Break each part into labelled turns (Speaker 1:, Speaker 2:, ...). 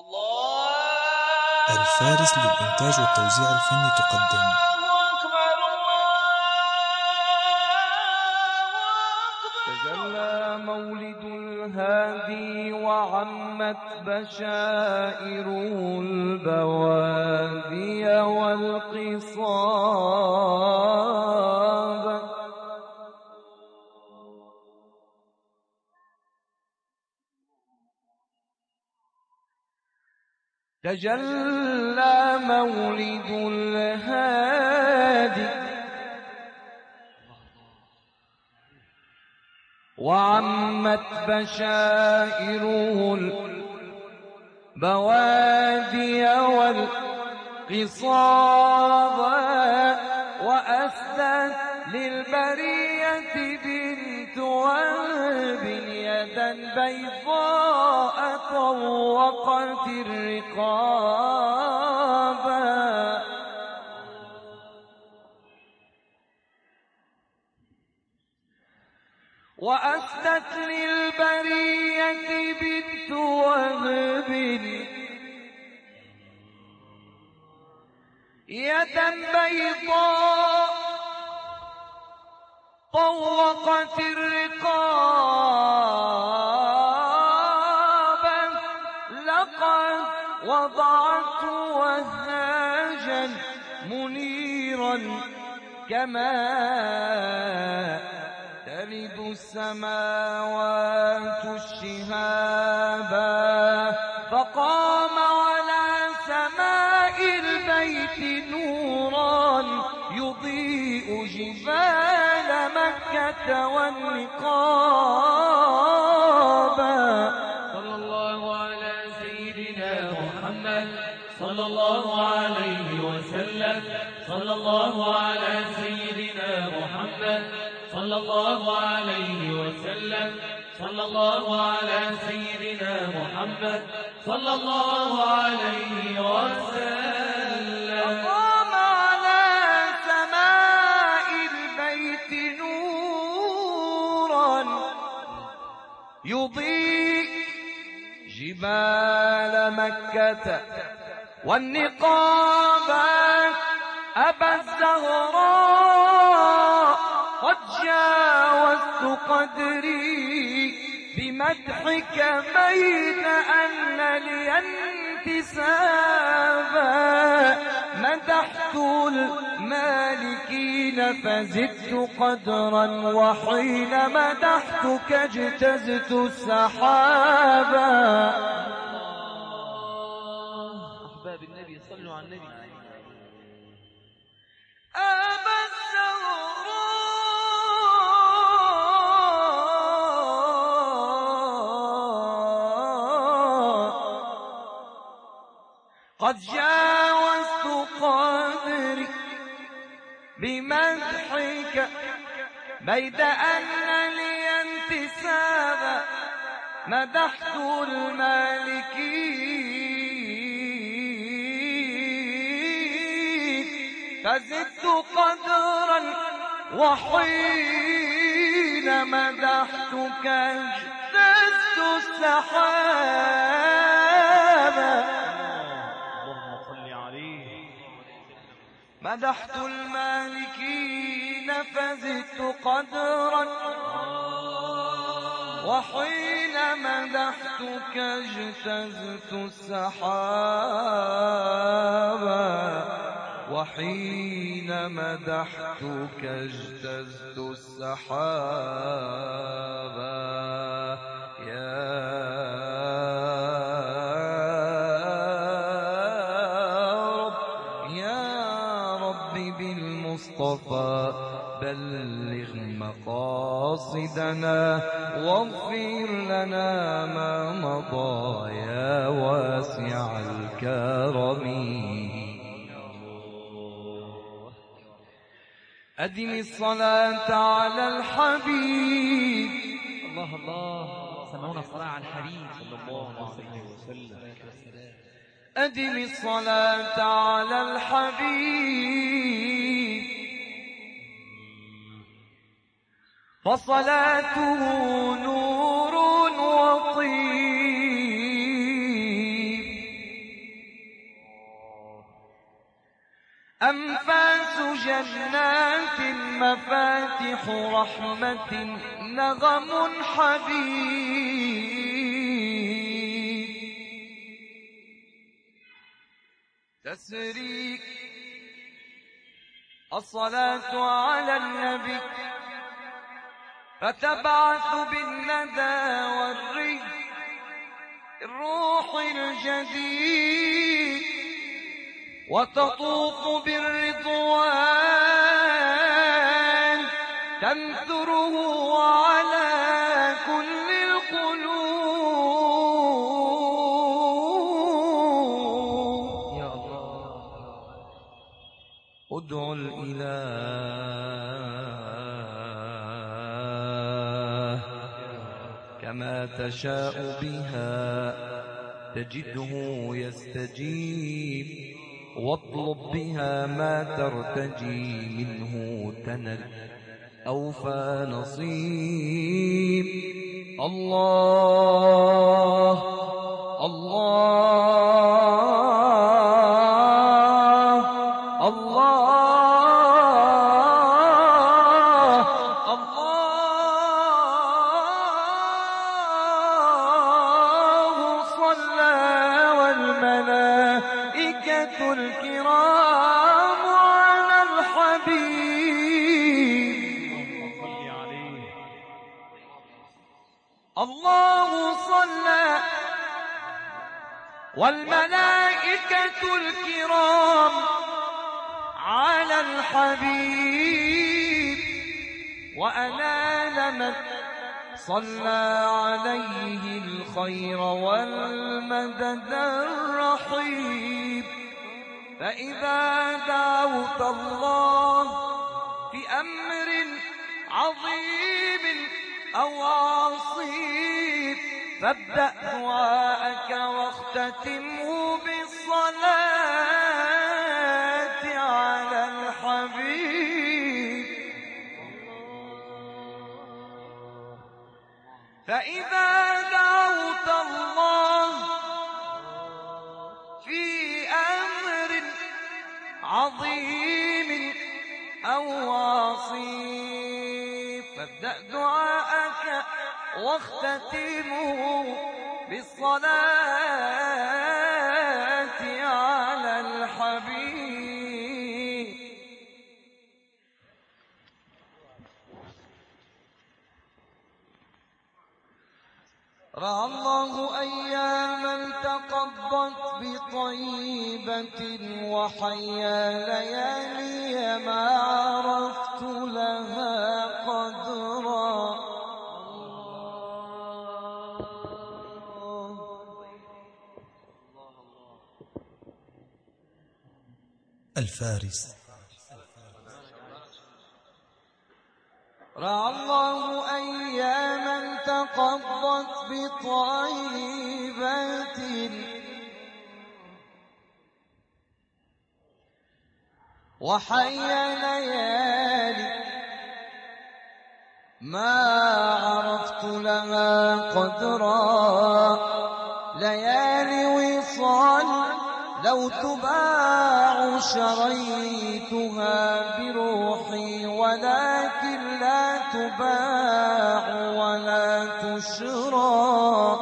Speaker 1: الفارس للإنتاج والتوزيع الفني تقدم
Speaker 2: تجلى مولد الهادي وعمت بشائره البوادي والقصاب. تجلى مولد الهادي وعمت بشائره البوادي والقصاب، وأسدت للبرية بنت وهب يدا بيضاء طوقت الرقاب. وأسدت للبرية بنت وهب يدا بيضاء طوقت الرقاب. لقد وضعت وهاجا منيرا كما تلد السماوات الشهابا. فقام على سماء البيت نورا يضيء جبال مكة والنقابا.
Speaker 3: صلى الله على سيدنا محمد صلى الله عليه وسلم. صلى الله على سيدنا محمد صلى الله عليه وسلم. صلى الله على سيدنا محمد صلى الله عليه وسلم.
Speaker 2: فقام على سماء البيت نورا يضيء جبال مكة والنقابات. أبا الزهراء قد جاوزت قدري بمدحك بين أن لي انتسابا. مدحت المالكين فزدت قدرا وحين مدحتك اجتزت السحابا.
Speaker 3: أحباب النبي صلوا على النبي.
Speaker 2: أبا الزهراء قد جاوزت قدري بمدحك بيد أن لي انتسابا. مدحت المالكين فزدت قدرا وحين مدحتك اجتزت السحابا.
Speaker 3: اللهم صل عليه.
Speaker 2: مدحت المالكين فزدت قدرا وحين مدحتك اجتزت السحابا. وحين مدحتك اجتزت السحابا. يا رب يا رب بالمصطفى بلغ مقاصدنا واغفر لنا ما مضى يا واسع الكرم. أدم الصلاة على الحبيب.
Speaker 3: الله الله، سمعونا الصلاة على الحبيب صلى الله عليه وسلم.
Speaker 2: أدم الصلاة على الحبيب فصلاته نور وطيب. أنفاس جنات مفاتح رحمة نغم حبيب تسري الصلاة على النبي فتبعث بالندى الروح الجديد وتطوف بالرضوان تنثره على كل القلوب.
Speaker 3: يا الله
Speaker 2: ادعو الإله كما تشاء بها تجده يستجيب واطلب بها ما ترتجي منه تنل أوفى نصيب. الله الله الله الله صلى والملائكة الكرام على الحبيب. الله صلى والملائكة الكرام على الحبيب وأنال من صلى عليه الخير والمدد الرحيب. فإذا دعوت الله في أمر عظيم أو عصيب فابدأ دعاءك واختتمه بالصلاة على الحبيب. فإذا دعوت الله في أمر عظيم أو عصيب فابدأ دعاءك واختتمه بالصلاة على الحبيب. رعى الله أياما تقضت بطيبة وحيا ليالي ما عرفت لها قدرا.
Speaker 1: الفارس.
Speaker 2: رعى الله أياما تقضت بطيبة وحيا ليالي ما عرفت لها قدرا. ليالي وصال لو تباع شريتها بروحي ولكن لا تباع ولا تشرى.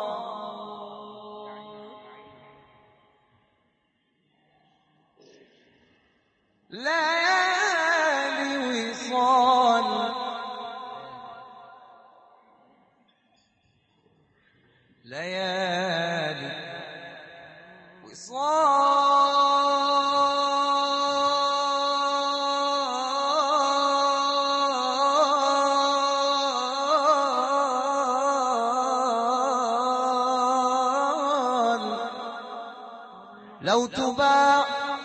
Speaker 2: ليالي وصال ليالي وصال لو تباع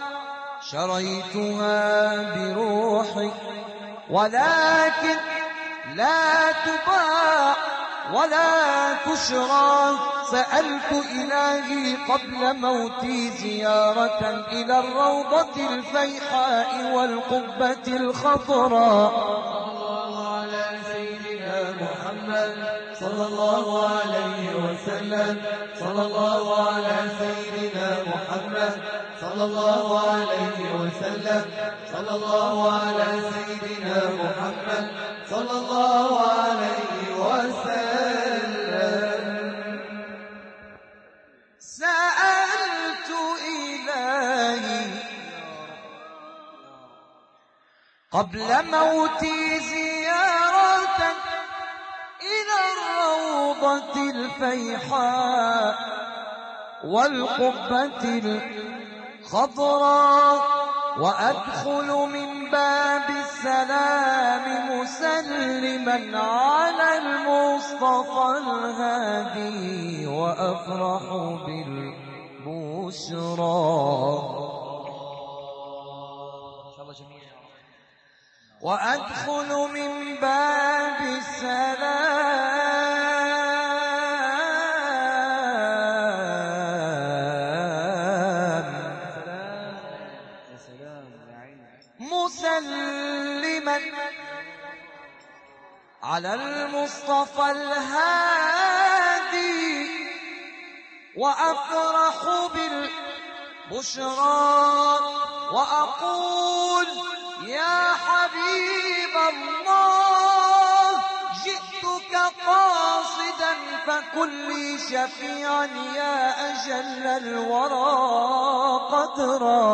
Speaker 2: شريتها بروحي ولكن لا تباع ولا تشرى. سألت إلهي قبل موتي زيارة إلى الروضة الفيحاء والقبة الخضراء. صلى الله عليه وسلم صلى الله على سيدنا محمد صلى صلى الله عليه وسلم. صلى الله على سيدنا محمد صلى الله عليه وسلم. سألت إلهي قبل موتي زيارة إلى الروضة الفيحاء والقبة الخضراء، وأدخل من باب السلام مسلما على المصطفى الهادي، وأفرح بالبشرى. وأدخل من باب السلام مسلما على المصطفى الهادي، وأفرح بالبشرى، وأقول يا حبيب الله جئتك قاصدا فكن لي شفيعا يا أجل الورى قدرا.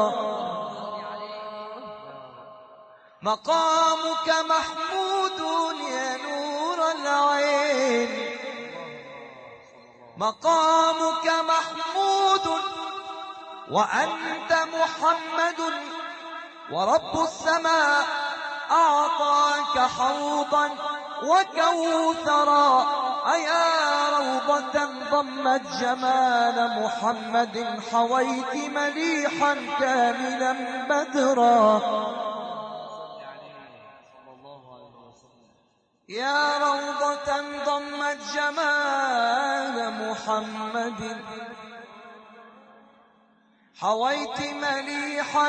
Speaker 2: مقامك محمود يا نور العين، مقامك محمود وأنت محمد، ورب السماء أعطاك حوضا وكوثرا. أيا روضة ضمت جمال محمد حويت مليحا كاملا بدرا. يا روضة ضمت جمال محمد حويت مليحا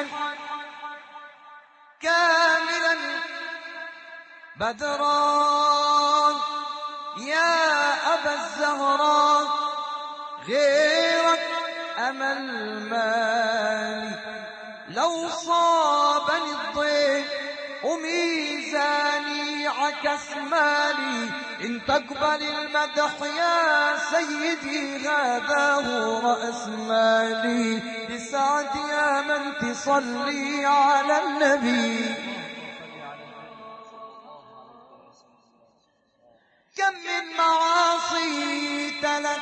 Speaker 2: كاملا بدرا. يا أبا الزهراء غيرك أمل مالي، لو صابني الضيق وميزاني عكس مالي. إن تقبل المدح يا سيدي هذا هو رأس مالي، بسعد يا من تصلي على النبي. كم من معاصي تلت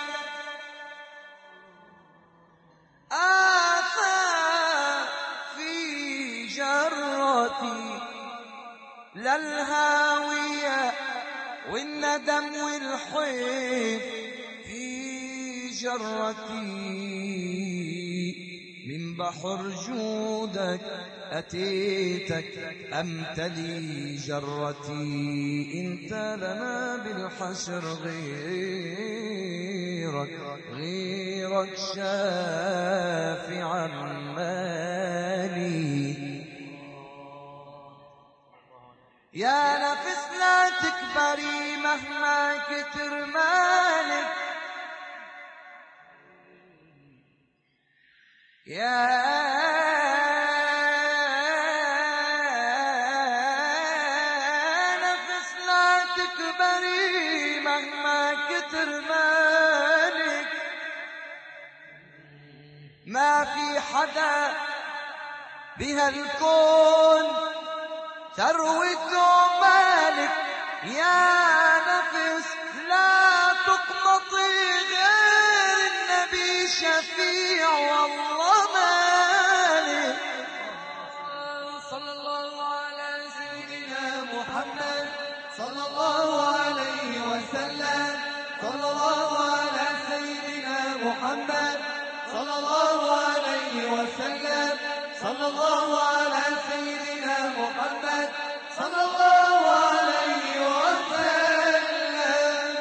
Speaker 2: آثار في جرتي، لا الهاوية والندم والحيف في جرتي. من بحر جودك أتيتك أمتلي جرتي، انت لنا بالحشر غيرك شافعا مالي. يا نفس لا تكبري مهما كتر مالك، يا نفس لا تكبري مهما كتر مالك. ما في حدا بهالكون ثروته مالك. يا نفس لا تقمطي غير النبي شفيع والله مالك. صلى الله على سيدنا محمد صلى الله عليه وسلم. صلى الله على سيدنا محمد صلى الله عليه وسلم. صلى الله على سيدنا محمد صلى الله عليه وسلم.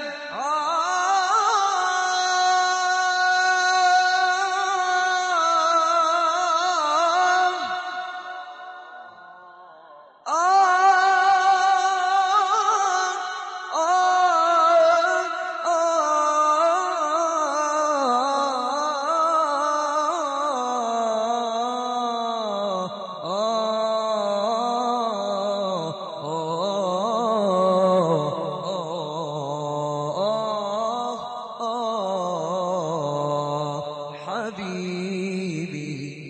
Speaker 2: حبيبي.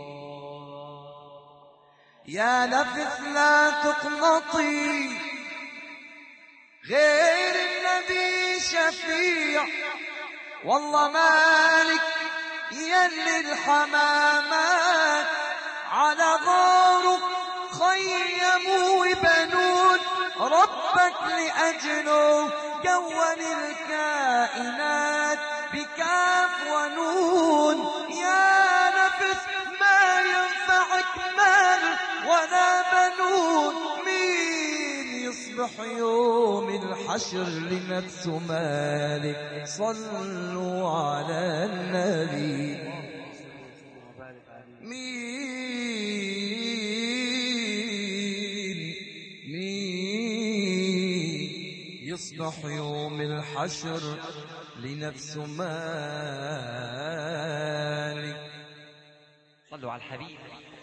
Speaker 2: يا نفس لا تقنطي غير النبي شفيع، والله مالك يلي الحمامات على ظهرك خيموا وبنون، ربك لأجله كون الكائنات بكاف ونون. يا نفس ما ينفعك مال ولا بنون، مين يصبح يوم الحشر لنفسه مالك؟ صلوا على النبي. مين يصبح يوم الحشر لنفسه مالك؟
Speaker 3: صلوا على الحبيب.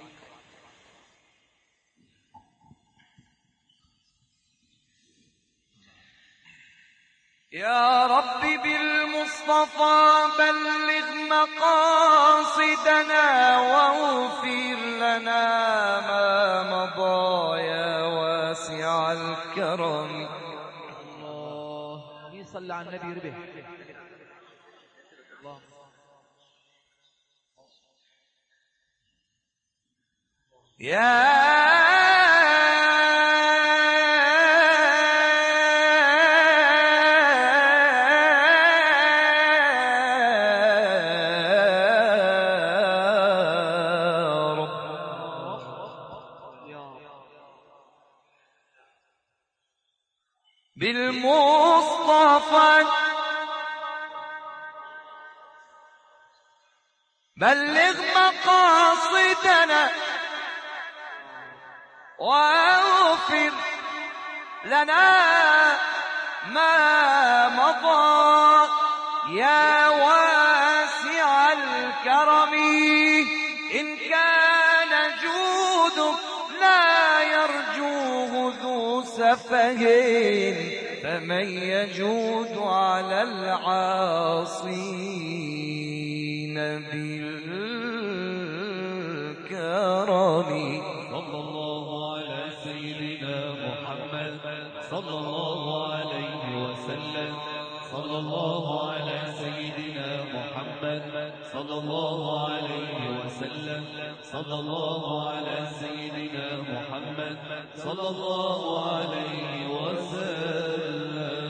Speaker 2: يا ربي بالمصطفى بلغ مقاصدنا واغفر لنا ما مضى يا واسع الكرم.
Speaker 3: الله يصلي على النبي ربه. الله
Speaker 2: يا بالمصطفى بلغ مقاصدنا واغفر لنا ما مضى يا واسع الكرم. إن كان جودك لا يرجوه ذو سفه، فمن يجود على العاصين بالكرم.
Speaker 4: صلى الله على سيدنا محمد صلى الله عليه وسلم. صلى الله على سيدنا محمد صلى الله عليه وسلم. صلى الله على سيدنا محمد صلى الله عليه وسلم.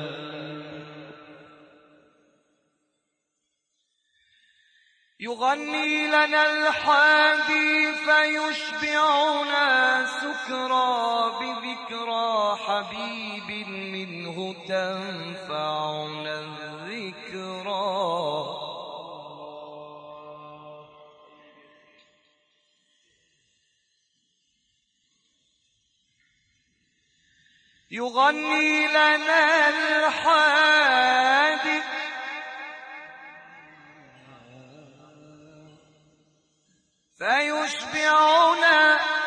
Speaker 2: يغني لنا الحادي فيشبعنا سكرى بذكرى حبيب منه تنفعنا الذكرى. يغني لنا الحادي فيشبعنا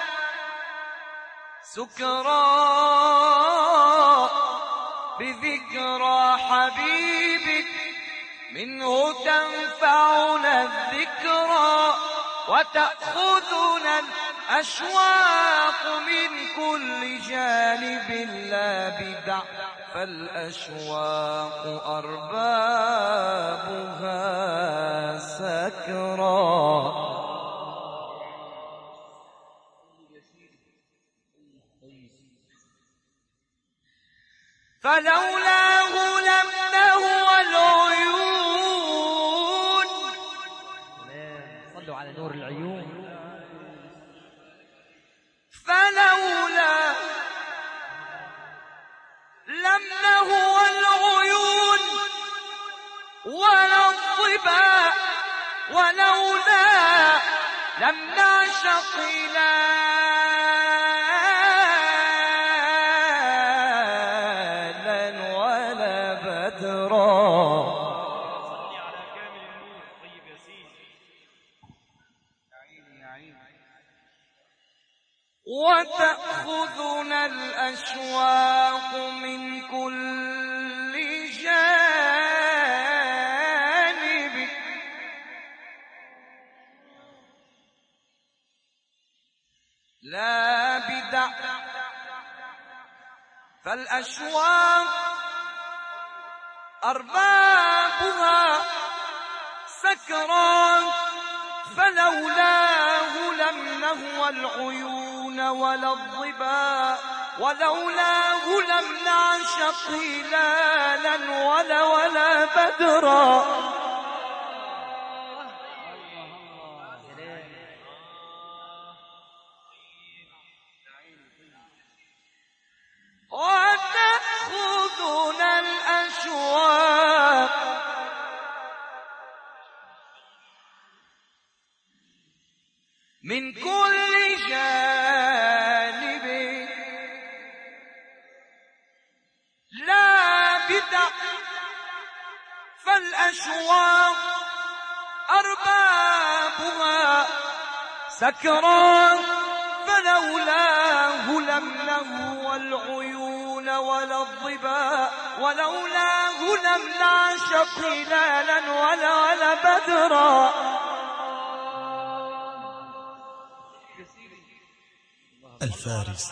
Speaker 2: سكرى بذكرى حبيبك منه تنفعنا الذكرى، وتأخذنا الأشواق من كل جانب لا بدع، فالأشواق أربابها سكرى. فلولاه لم نهوى العيون.
Speaker 3: صلوا على نور العيون.
Speaker 2: فلولا لم نهوى العيون ولا الظباء، ولولا لم نعشق وتأخذنا الأشواق من كل جانب لا بدع فالأشواق أربابها سكران فلولاه لم نهوى العيون ولا الظبا ولولاه لم نعشق هلالا ولا بدرا وتأخذنا الأشواق من كل جانب لا بدع فالأشواق أربابها سكران فلولاه لم نهوى العيون ولا الظبا ولولاه لم نعشق هلالا ولا بدرا
Speaker 1: الفارس.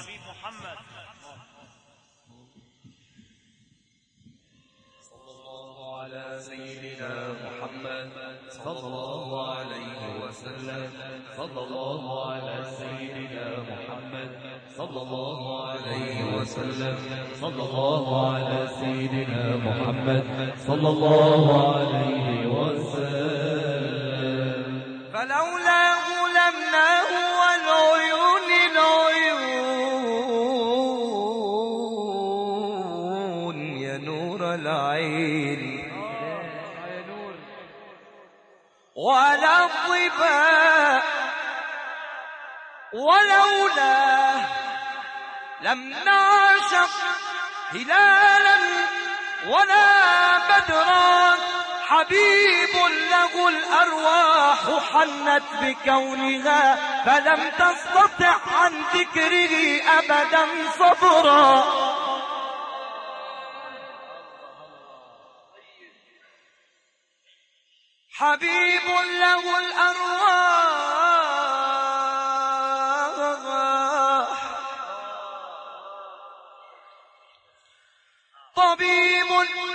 Speaker 4: على سيدنا محمد صلى الله عليه وسلم صلى الله على سيدنا محمد صلى الله عليه وسلم صلى الله على سيدنا محمد صلى الله عليه وسلم
Speaker 2: فلولاه لم نهوى العيون يا نور العين ولا الظباء ولولاه لم نعشق هلالا ولا بدرا حبيب له الأرواح حنت بكونها فلم تستطع عن ذكره أبدا صبرا حبيب له الأرواح طبيب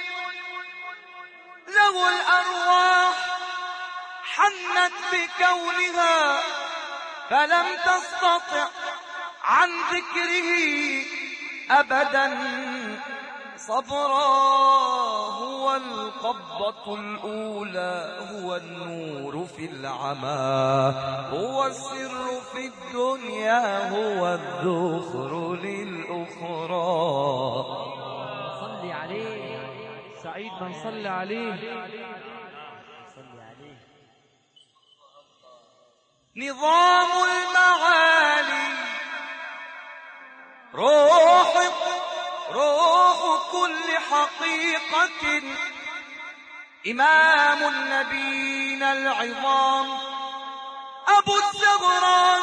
Speaker 2: له الأرواح حنت بكونها فلم تستطع عن ذكره أبدا صبرا هو القبضة الأولى هو النور في العمى هو السر في الدنيا هو الذخر للأخرى
Speaker 3: صلي عليه سعيد من صلي عليه
Speaker 2: نظام المعالي روح كل حقيقة إمام النبيين العظام أبو الزغران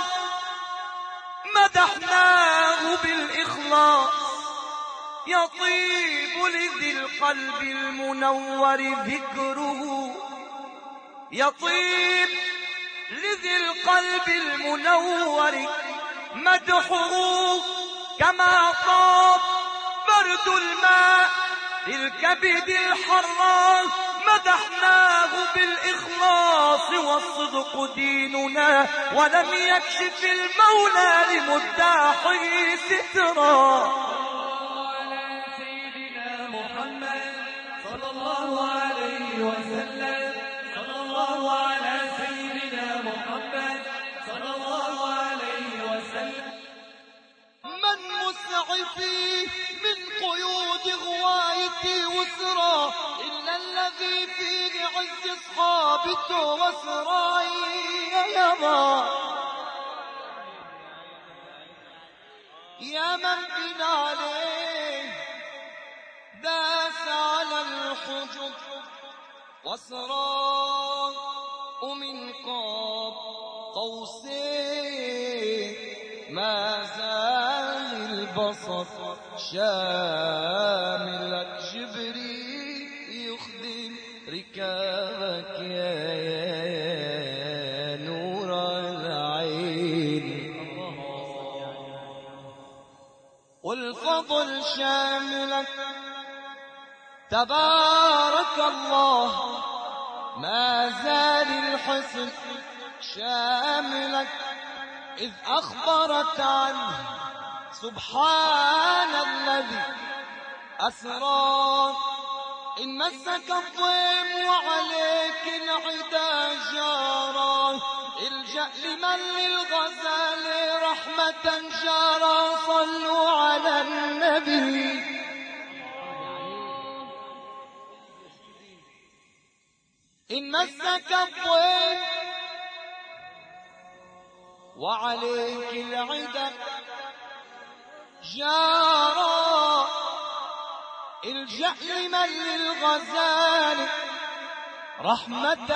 Speaker 2: مدحناه بالإخلاص يطيب لذي القلب المنور ذكره يطيب لذي القلب المنور مدحه كما طاب برد الماء للكبد الحرار مدحناه بالإخلاص والصدق ديننا ولم يكشف المولى لمداحه سترا
Speaker 4: على سيدنا محمد صلى الله عليه وسلم صلى الله على سيدنا محمد صلى الله عليه وسلم
Speaker 2: من مسعفي من قيود غوايتي وسرى إلا الذي فيه عز أصحابته وسراي يا من بنا عليه داس على الحجب وسراه من قاب قوسين ما زال البسط شاملك جبريل يخدم ركابك يا نور العين شاملك تبارك الله ما زال الحسن شاملك إذ أخبرت عنه سبحان الذي أسرى إن مسك الضيم وعليك العدا جارا الجأ لمن للغزال رحمة جارا صلوا على النبي إن مسك الضيم وعليك العدا جارا الجأ لمن للغزال رحمة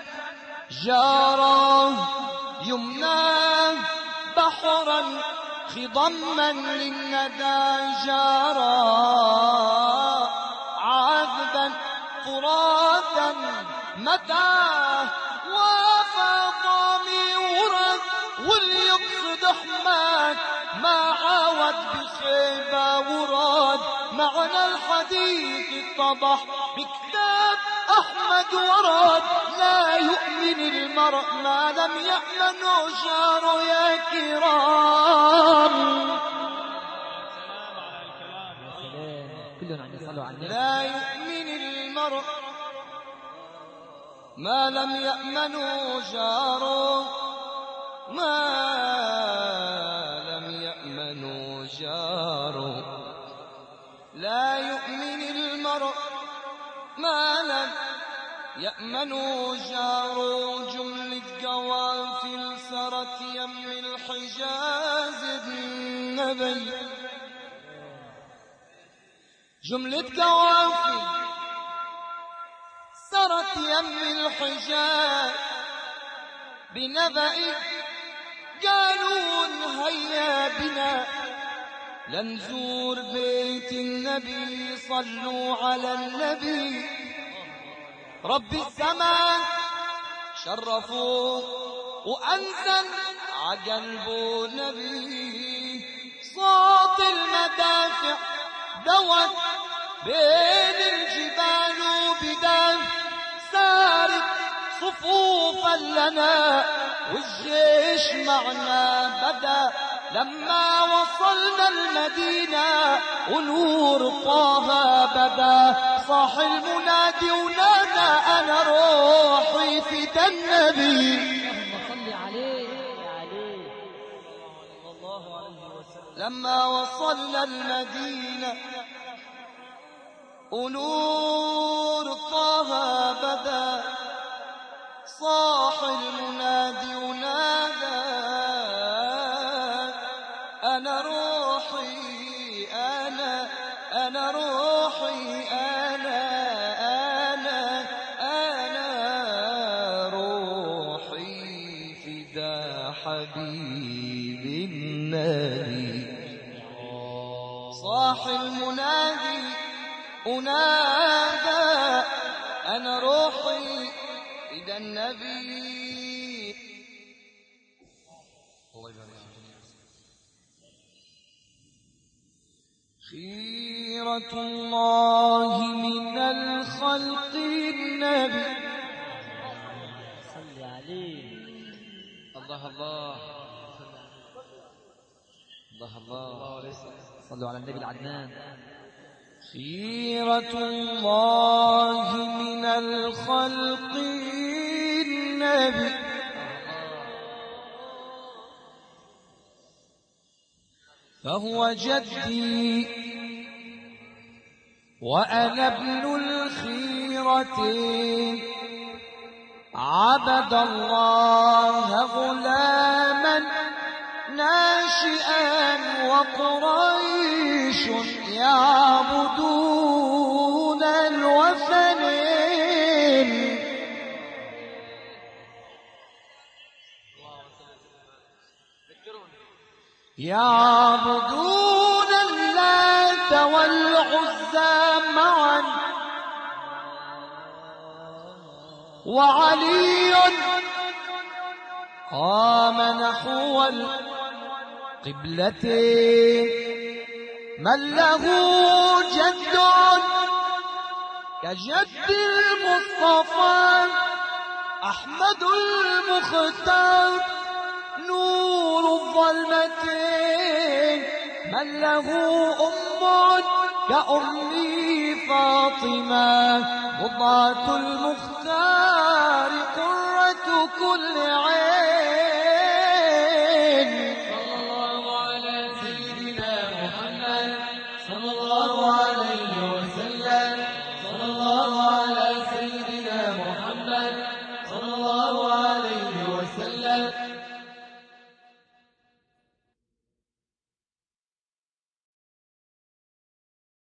Speaker 2: جارا يمناه بحرا خضما للندى جارا عذبا فراتا متاه وفاطمي ورد واليقصد حماك ما عاود بخيبة وراد معنى الحديث اتضح بكتاب أحمد ورد لا يؤمن المرء ما لم يأمن جاره يا كرام لا يؤمن المرء ما لم يأمن جاره ما لم يأمن جاره لا يؤمن المرء ما لم يأمن جاره جملة قوافل سرت يم الحجاز النبي جملة قوافل سرت يم الحجاز بنبأ قالوا هيا بنا لنزور بيت النبي صلوا على النبي رب السماء شرفوه وأنزل عقلبه نبي صوت المدافع دوت بين الجبال وبدان سارت صفوفا لنا والجيش معنا بدا لما وصلنا المدينة ونور طه بدا صاح المنادي ونادى أنا روحي فدى النبي
Speaker 3: صل عليه صلى الله عليه وسلم
Speaker 2: لما وصلنا المدينة ونور طه بدا صاح المنادي ونادى أنا روحي أنا روحي أنا روحي فدا حبيب النبي صاح المنادي ونادى أنا روحي فدا النبي خيرة الله من الخلق النبي
Speaker 3: صل عليه
Speaker 2: الله الله الله الله
Speaker 3: صلوا على النبي العدنان
Speaker 2: خيرة الله من الخلق النبي فهو جدي وأنا ابن الخيرتين عبد الله غلاما ناشئا وقريش يعبدون الوثنين يعبدون اللات والعزى معا وعلي قام نحو القبلتين من له جد كجد المصطفى أحمد المختار نور الظلمتين. من له أم كأمي فاطمة مضاة المختار قرة كل عين.